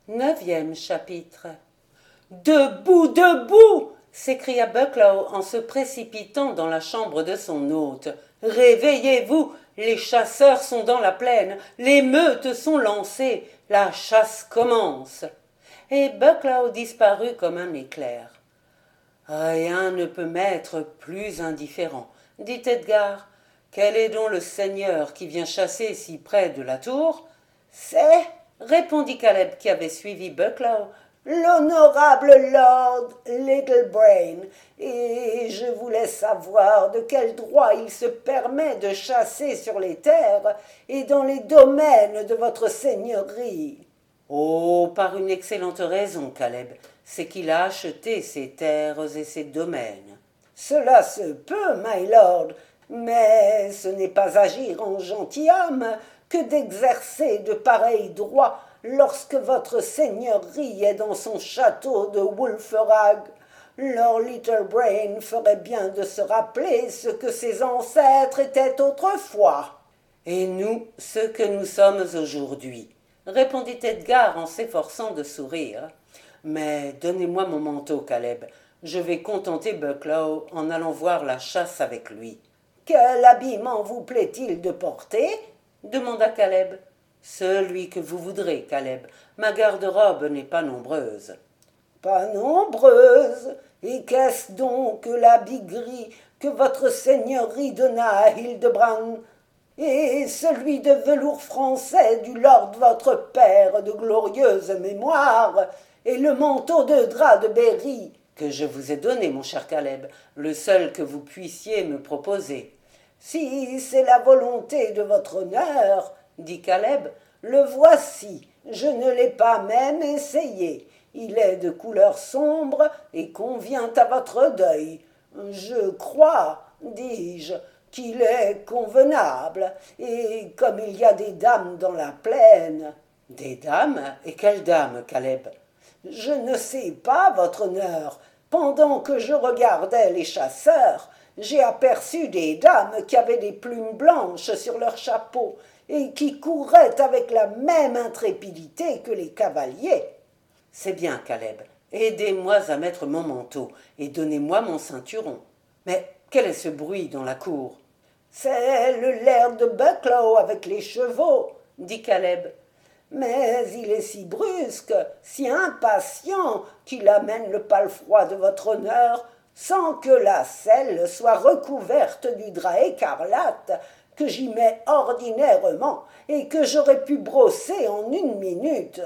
Neuvième chapitre. Debout, debout! S'écria Bucklow en se précipitant dans la chambre de son hôte. Réveillez-vous! Les chasseurs sont dans la plaine, les meutes sont lancées, la chasse commence. Et Bucklow disparut comme un éclair. Rien ne peut m'être plus indifférent, dit Edgar. Quel est donc le seigneur qui vient chasser si près de la tour? C'est, répondit Caleb qui avait suivi Bucklow, l'honorable Lord Littlebrain, et je voulais savoir de quel droit il se permet de chasser sur les terres et dans les domaines de votre seigneurie. Oh, par une excellente raison, Caleb, c'est qu'il a acheté ses terres et ses domaines. Cela se peut, my lord, mais ce n'est pas agir en gentilhomme que d'exercer de pareils droits lorsque votre seigneurie est dans son château de Wulferag. Lord Littlebrain ferait bien de se rappeler ce que ses ancêtres étaient autrefois. Et nous, ce que nous sommes aujourd'hui, répondit Edgar en s'efforçant de sourire. Mais donnez-moi mon manteau, Caleb. Je vais contenter Bucklow en allant voir la chasse avec lui. Quel habillement vous plaît-il de porter? Demanda Caleb. Celui que vous voudrez, Caleb. Ma garde-robe n'est pas nombreuse. Pas nombreuse? Et qu'est-ce donc que l'habit gris que votre seigneurie donna à Hildebrand? Et celui de velours français du lord votre père de glorieuse mémoire, et le manteau de drap de Berry, que je vous ai donné, mon cher Caleb, le seul que vous puissiez me proposer. Si c'est la volonté de votre honneur, dit Caleb, le voici, je ne l'ai pas même essayé. Il est de couleur sombre et convient à votre deuil. Je crois, dis-je, qu'il est convenable, et comme il y a des dames dans la plaine. Des dames? Et quelles dames, Caleb? Je ne sais pas, votre honneur. Pendant que je regardais les chasseurs, j'ai aperçu des dames qui avaient des plumes blanches sur leurs chapeaux et qui couraient avec la même intrépidité que les cavaliers. C'est bien, Caleb. Aidez-moi à mettre mon manteau et donnez-moi mon ceinturon. Mais quel est ce bruit dans la cour? C'est le laird de Bucklow avec les chevaux, dit Caleb. Mais il est si brusque, si impatient, qu'il amène le palefroid de votre honneur, sans que la selle soit recouverte du drap écarlate que j'y mets ordinairement et que j'aurais pu brosser en 1 minute.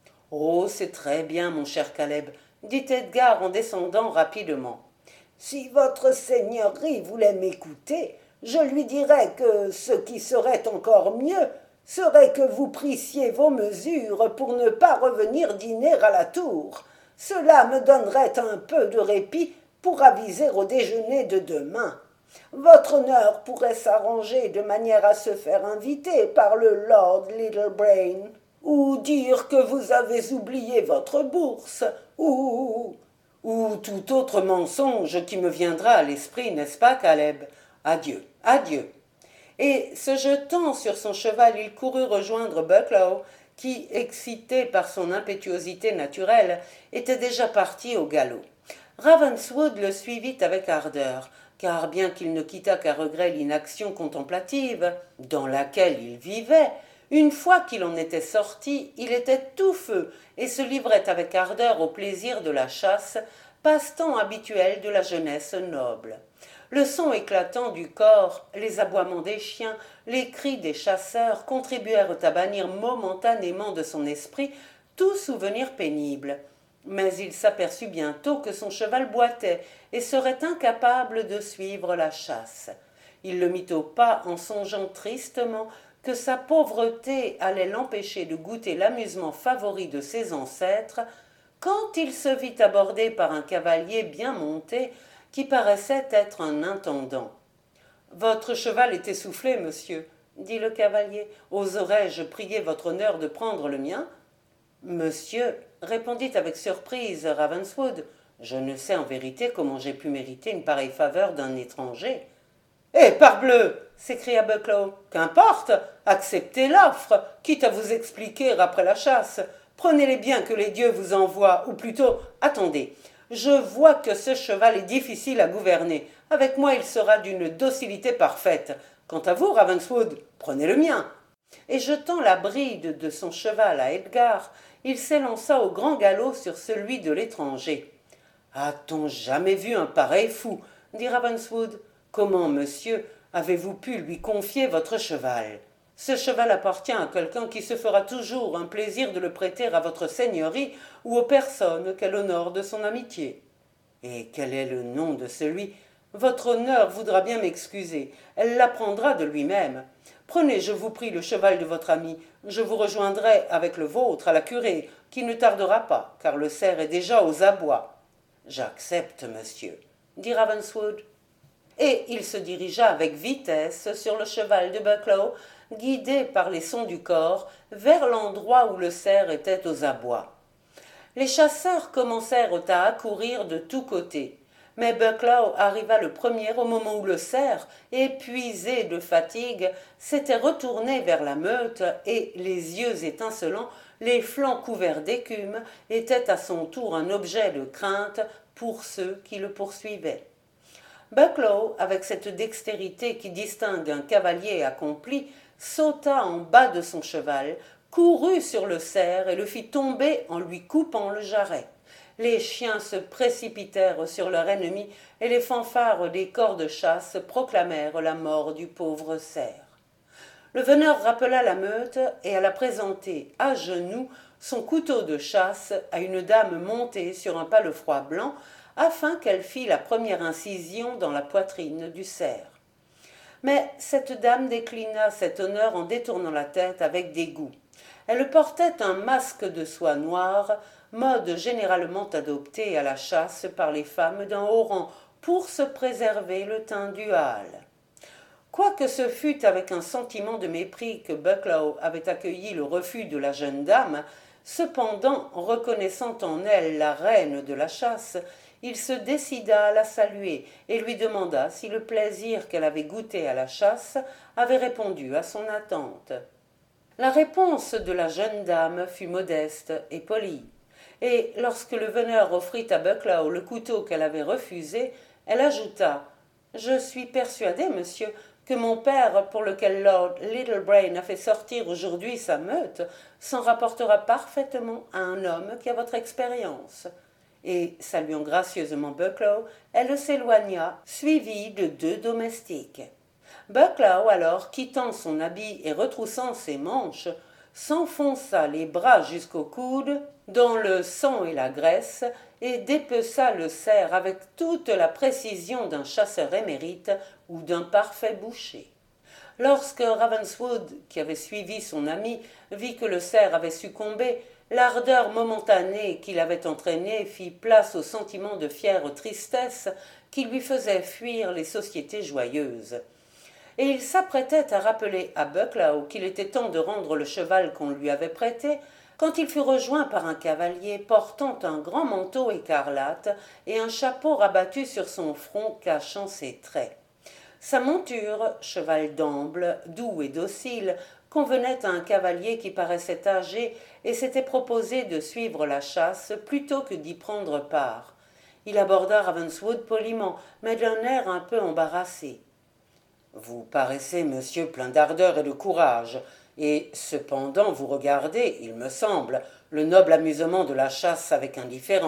Oh, c'est très bien, mon cher Caleb, dit Edgar en descendant rapidement. Si votre seigneurie voulait m'écouter, je lui dirais que ce qui serait encore mieux serait que vous prissiez vos mesures pour ne pas revenir dîner à la tour. Cela me donnerait un peu de répit pour aviser au déjeuner de demain. Votre honneur pourrait s'arranger de manière à se faire inviter par le lord Littlebrain, ou dire que vous avez oublié votre bourse, ou tout autre mensonge qui me viendra à l'esprit, n'est-ce pas, Caleb? Adieu, adieu. Et se jetant sur son cheval, il courut rejoindre Bucklow, qui, excité par son impétuosité naturelle, était déjà parti au galop. Ravenswood le suivit avec ardeur, car bien qu'il ne quittât qu'à regret l'inaction contemplative dans laquelle il vivait, une fois qu'il en était sorti, il était tout feu et se livrait avec ardeur au plaisir de la chasse, passe-temps habituel de la jeunesse noble. Le son éclatant du cor, les aboiements des chiens, les cris des chasseurs contribuèrent à bannir momentanément de son esprit tout souvenir pénible. Mais il s'aperçut bientôt que son cheval boitait et serait incapable de suivre la chasse. Il le mit au pas en songeant tristement que sa pauvreté allait l'empêcher de goûter l'amusement favori de ses ancêtres, quand il se vit abordé par un cavalier bien monté qui paraissait être un intendant. « Votre cheval est essoufflé, monsieur, » dit le cavalier. « Oserais-je prier votre honneur de prendre le mien ?»« Monsieur, » répondit avec surprise Ravenswood, « je ne sais en vérité comment j'ai pu mériter une pareille faveur d'un étranger. »« Eh, parbleu !» s'écria Bucklow. « Qu'importe, acceptez l'offre, quitte à vous expliquer après la chasse. Prenez-les bien que les dieux vous envoient, ou plutôt, attendez, je vois que ce cheval est difficile à gouverner. Avec moi, il sera d'une docilité parfaite. Quant à vous, Ravenswood, prenez le mien. » Et jetant la bride de son cheval à Edgar, il s'élança au grand galop sur celui de l'étranger. « A-t-on jamais vu un pareil fou ?» dit Ravenswood. « Comment, monsieur, avez-vous pu lui confier votre cheval ? Ce cheval appartient à quelqu'un qui se fera toujours un plaisir de le prêter à votre seigneurie ou aux personnes qu'elle honore de son amitié. » « Et quel est le nom de celui ? Votre honneur voudra bien m'excuser, elle l'apprendra de lui-même. Prenez, je vous prie, le cheval de votre ami, je vous rejoindrai avec le vôtre à la curée, qui ne tardera pas, car le cerf est déjà aux abois. »« J'accepte, monsieur, » dit Ravenswood. Et il se dirigea avec vitesse sur le cheval de Bucklow, guidé par les sons du corps, vers l'endroit où le cerf était aux abois. Les chasseurs commencèrent à accourir de tous côtés, mais Bucklow arriva le premier au moment où le cerf, épuisé de fatigue, s'était retourné vers la meute et, les yeux étincelants, les flancs couverts d'écume, était à son tour un objet de crainte pour ceux qui le poursuivaient. Bucklow, avec cette dextérité qui distingue un cavalier accompli, sauta en bas de son cheval, courut sur le cerf et le fit tomber en lui coupant le jarret. Les chiens se précipitèrent sur leur ennemi et les fanfares des corps de chasse proclamèrent la mort du pauvre cerf. Le veneur rappela la meute et alla présenter à genoux son couteau de chasse à une dame montée sur un palefroid blanc afin qu'elle fît la première incision dans la poitrine du cerf. Mais cette dame déclina cet honneur en détournant la tête avec dégoût. Elle portait un masque de soie noire, mode généralement adopté à la chasse par les femmes d'un haut rang pour se préserver le teint du hâle. Quoique ce fût avec un sentiment de mépris que Bucklow avait accueilli le refus de la jeune dame, cependant, reconnaissant en elle la reine de la chasse, il se décida à la saluer et lui demanda si le plaisir qu'elle avait goûté à la chasse avait répondu à son attente. La réponse de la jeune dame fut modeste et polie, et lorsque le veneur offrit à Bucklow le couteau qu'elle avait refusé, elle ajouta « Je suis persuadée, monsieur, que mon père, pour lequel Lord Littlebrain a fait sortir aujourd'hui sa meute, s'en rapportera parfaitement à un homme qui a votre expérience. » Et, saluant gracieusement Bucklow, elle s'éloigna, suivie de 2 domestiques. Bucklow, alors, quittant son habit et retroussant ses manches, s'enfonça les bras jusqu'au coude, dans le sang et la graisse, et dépeça le cerf avec toute la précision d'un chasseur émérite ou d'un parfait boucher. Lorsque Ravenswood, qui avait suivi son ami, vit que le cerf avait succombé, l'ardeur momentanée qui l'avait entraîné fit place au sentiment de fière tristesse qui lui faisait fuir les sociétés joyeuses. Et il s'apprêtait à rappeler à Bucklow qu'il était temps de rendre le cheval qu'on lui avait prêté, quand il fut rejoint par un cavalier portant un grand manteau écarlate et un chapeau rabattu sur son front cachant ses traits. Sa monture, cheval d'amble, doux et docile, convenait à un cavalier qui paraissait âgé et s'était proposé de suivre la chasse plutôt que d'y prendre part. Il aborda Ravenswood poliment, mais d'un air un peu embarrassé. « Vous paraissez, monsieur, plein d'ardeur et de courage, et cependant vous regardez, il me semble, le noble amusement de la chasse avec indifférence. »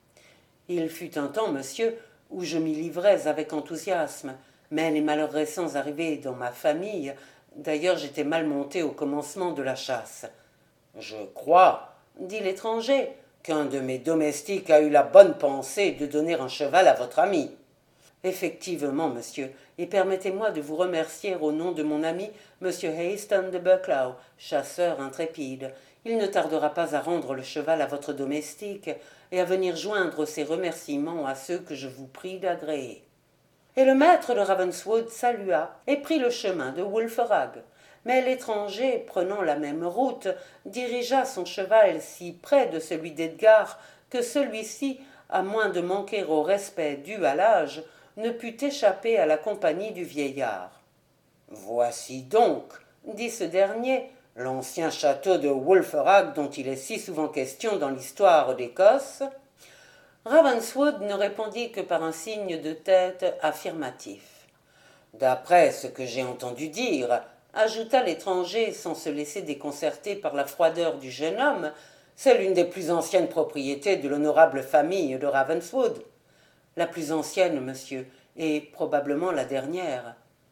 « Il fut un temps, monsieur, où je m'y livrais avec enthousiasme, mais les malheurs récents arrivés dans ma famille, d'ailleurs j'étais mal monté au commencement de la chasse. »« Je crois, dit l'étranger, qu'un de mes domestiques a eu la bonne pensée de donner un cheval à votre ami. »« Effectivement, monsieur, et permettez-moi de vous remercier au nom de mon ami, monsieur Hayston de Bucklow, chasseur intrépide. Il ne tardera pas à rendre le cheval à votre domestique et à venir joindre ses remerciements à ceux que je vous prie d'agréer. » Et le maître de Ravenswood salua et prit le chemin de Wulfrag. Mais l'étranger, prenant la même route, dirigea son cheval si près de celui d'Edgar que celui-ci, à moins de manquer au respect dû à l'âge, ne put échapper à la compagnie du vieillard. « Voici donc, dit ce dernier, l'ancien château de Wulfrag dont il est si souvent question dans l'histoire d'Écosse. Ravenswood ne répondit que par un signe de tête affirmatif. D'après ce que j'ai entendu dire, ajouta l'étranger sans se laisser déconcerter par la froideur du jeune homme, c'est l'une des plus anciennes propriétés de l'honorable famille de Ravenswood. La plus ancienne, monsieur, et probablement la dernière.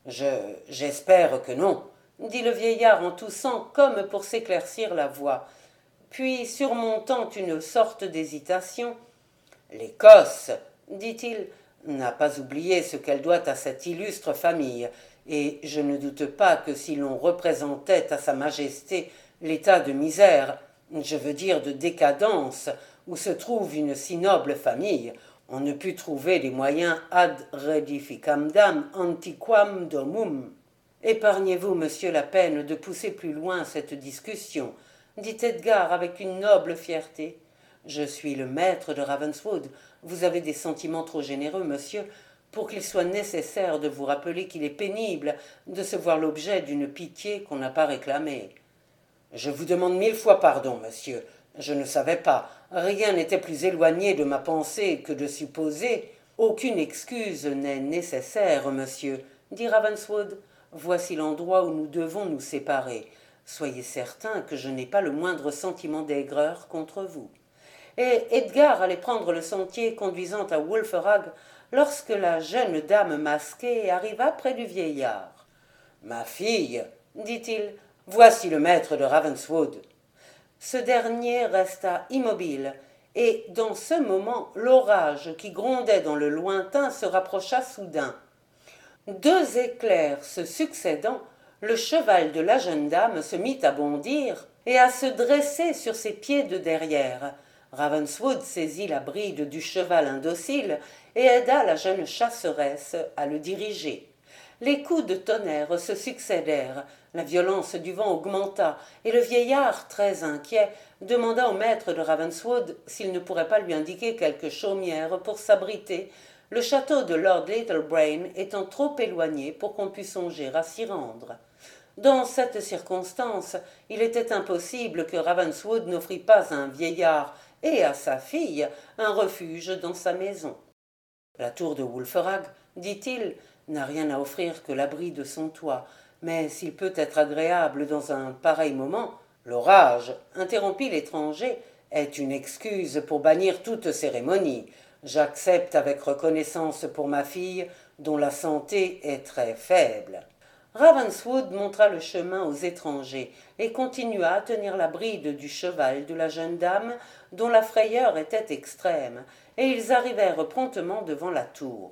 J'espère que non, dit le vieillard en toussant comme pour s'éclaircir la voix. Puis, surmontant une sorte d'hésitation, l'Écosse, dit-il, n'a pas oublié ce qu'elle doit à cette illustre famille, et je ne doute pas que si l'on représentait à sa majesté l'état de misère, je veux dire de décadence, où se trouve une si noble famille, on ne put trouver les moyens ad redificandam antiquam domum. Épargnez-vous, monsieur, la peine de pousser plus loin cette discussion, dit Edgar avec une noble fierté. Je suis le maître de Ravenswood. Vous avez des sentiments trop généreux, monsieur, pour qu'il soit nécessaire de vous rappeler qu'il est pénible de se voir l'objet d'une pitié qu'on n'a pas réclamée. Je vous demande 1000 fois pardon, monsieur. Je ne savais pas. Rien n'était plus éloigné de ma pensée que de supposer. Aucune excuse n'est nécessaire, monsieur, dit Ravenswood. Voici l'endroit où nous devons nous séparer. Soyez certain que je n'ai pas le moindre sentiment d'aigreur contre vous. Et Edgar allait prendre le sentier conduisant à Wulfrag lorsque la jeune dame masquée arriva près du vieillard. « Ma fille, dit-il, voici le maître de Ravenswood. » Ce dernier resta immobile, et dans ce moment l'orage qui grondait dans le lointain se rapprocha soudain. Deux éclairs se succédant, le cheval de la jeune dame se mit à bondir et à se dresser sur ses pieds de derrière. Ravenswood saisit la bride du cheval indocile et aida la jeune chasseresse à le diriger. Les coups de tonnerre se succédèrent, la violence du vent augmenta, et le vieillard, très inquiet, demanda au maître de Ravenswood s'il ne pourrait pas lui indiquer quelque chaumière pour s'abriter, le château de Lord Littlebrain étant trop éloigné pour qu'on pût songer à s'y rendre. Dans cette circonstance, il était impossible que Ravenswood n'offrît pas à un vieillard et à sa fille un refuge dans sa maison. La tour de Wulfrag, dit-il, n'a rien à offrir que l'abri de son toit, mais s'il peut être agréable dans un pareil moment, l'orage, interrompit l'étranger, est une excuse pour bannir toute cérémonie. J'accepte avec reconnaissance pour ma fille, dont la santé est très faible. Ravenswood montra le chemin aux étrangers et continua à tenir la bride du cheval de la jeune dame, dont la frayeur était extrême, et ils arrivèrent promptement devant la tour.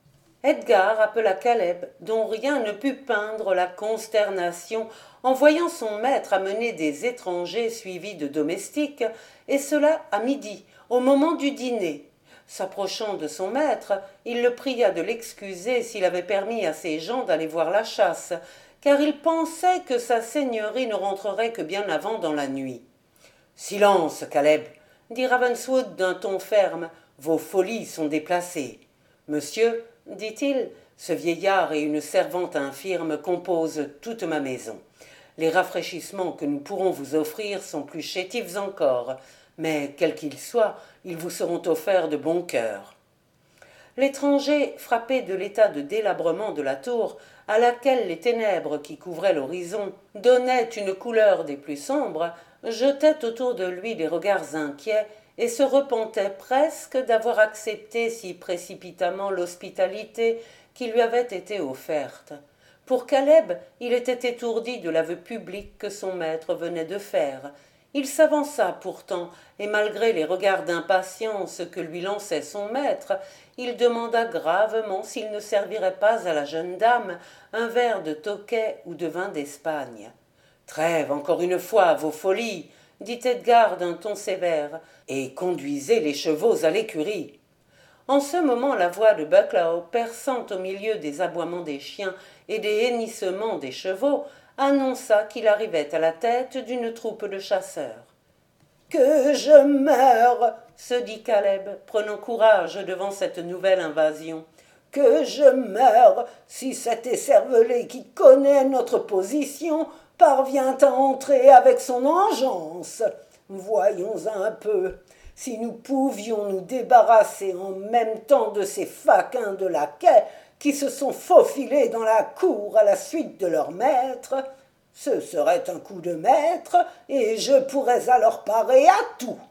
Edgar appela Caleb, dont rien ne put peindre la consternation en voyant son maître amener des étrangers suivis de domestiques, et cela à midi, au moment du dîner. S'approchant de son maître, il le pria de l'excuser s'il avait permis à ses gens d'aller voir la chasse, car il pensait que sa seigneurie ne rentrerait que bien avant dans la nuit. « Silence, Caleb, dit Ravenswood d'un ton ferme, vos folies sont déplacées. Monsieur, dit-il, ce vieillard et une servante infirme composent toute ma maison. Les rafraîchissements que nous pourrons vous offrir sont plus chétifs encore, mais quels qu'ils soient, ils vous seront offerts de bon cœur. » L'étranger, frappé de l'état de délabrement de la tour, à laquelle les ténèbres qui couvraient l'horizon donnaient une couleur des plus sombres, jetait autour de lui des regards inquiets et se repentait presque d'avoir accepté si précipitamment l'hospitalité qui lui avait été offerte. Pour Caleb, il était étourdi de l'aveu public que son maître venait de faire. Il s'avança pourtant, et malgré les regards d'impatience que lui lançait son maître, il demanda gravement s'il ne servirait pas à la jeune dame un verre de Tokay ou de vin d'Espagne. « Trêve encore une fois à vos folies, dit Edgar d'un ton sévère, et conduisez les chevaux à l'écurie. » En ce moment, la voix de Bucklow, perçant au milieu des aboiements des chiens et des hennissements des chevaux, annonça qu'il arrivait à la tête d'une troupe de chasseurs. « Que je meure !» se dit Caleb, prenant courage devant cette nouvelle invasion. « Que je meure si cet écervelé qui connaît notre position parvient à entrer avec son engeance. Voyons un peu, si nous pouvions nous débarrasser en même temps de ces faquins de laquais qui se sont faufilés dans la cour à la suite de leur maître, ce serait un coup de maître, et je pourrais alors parer à tout.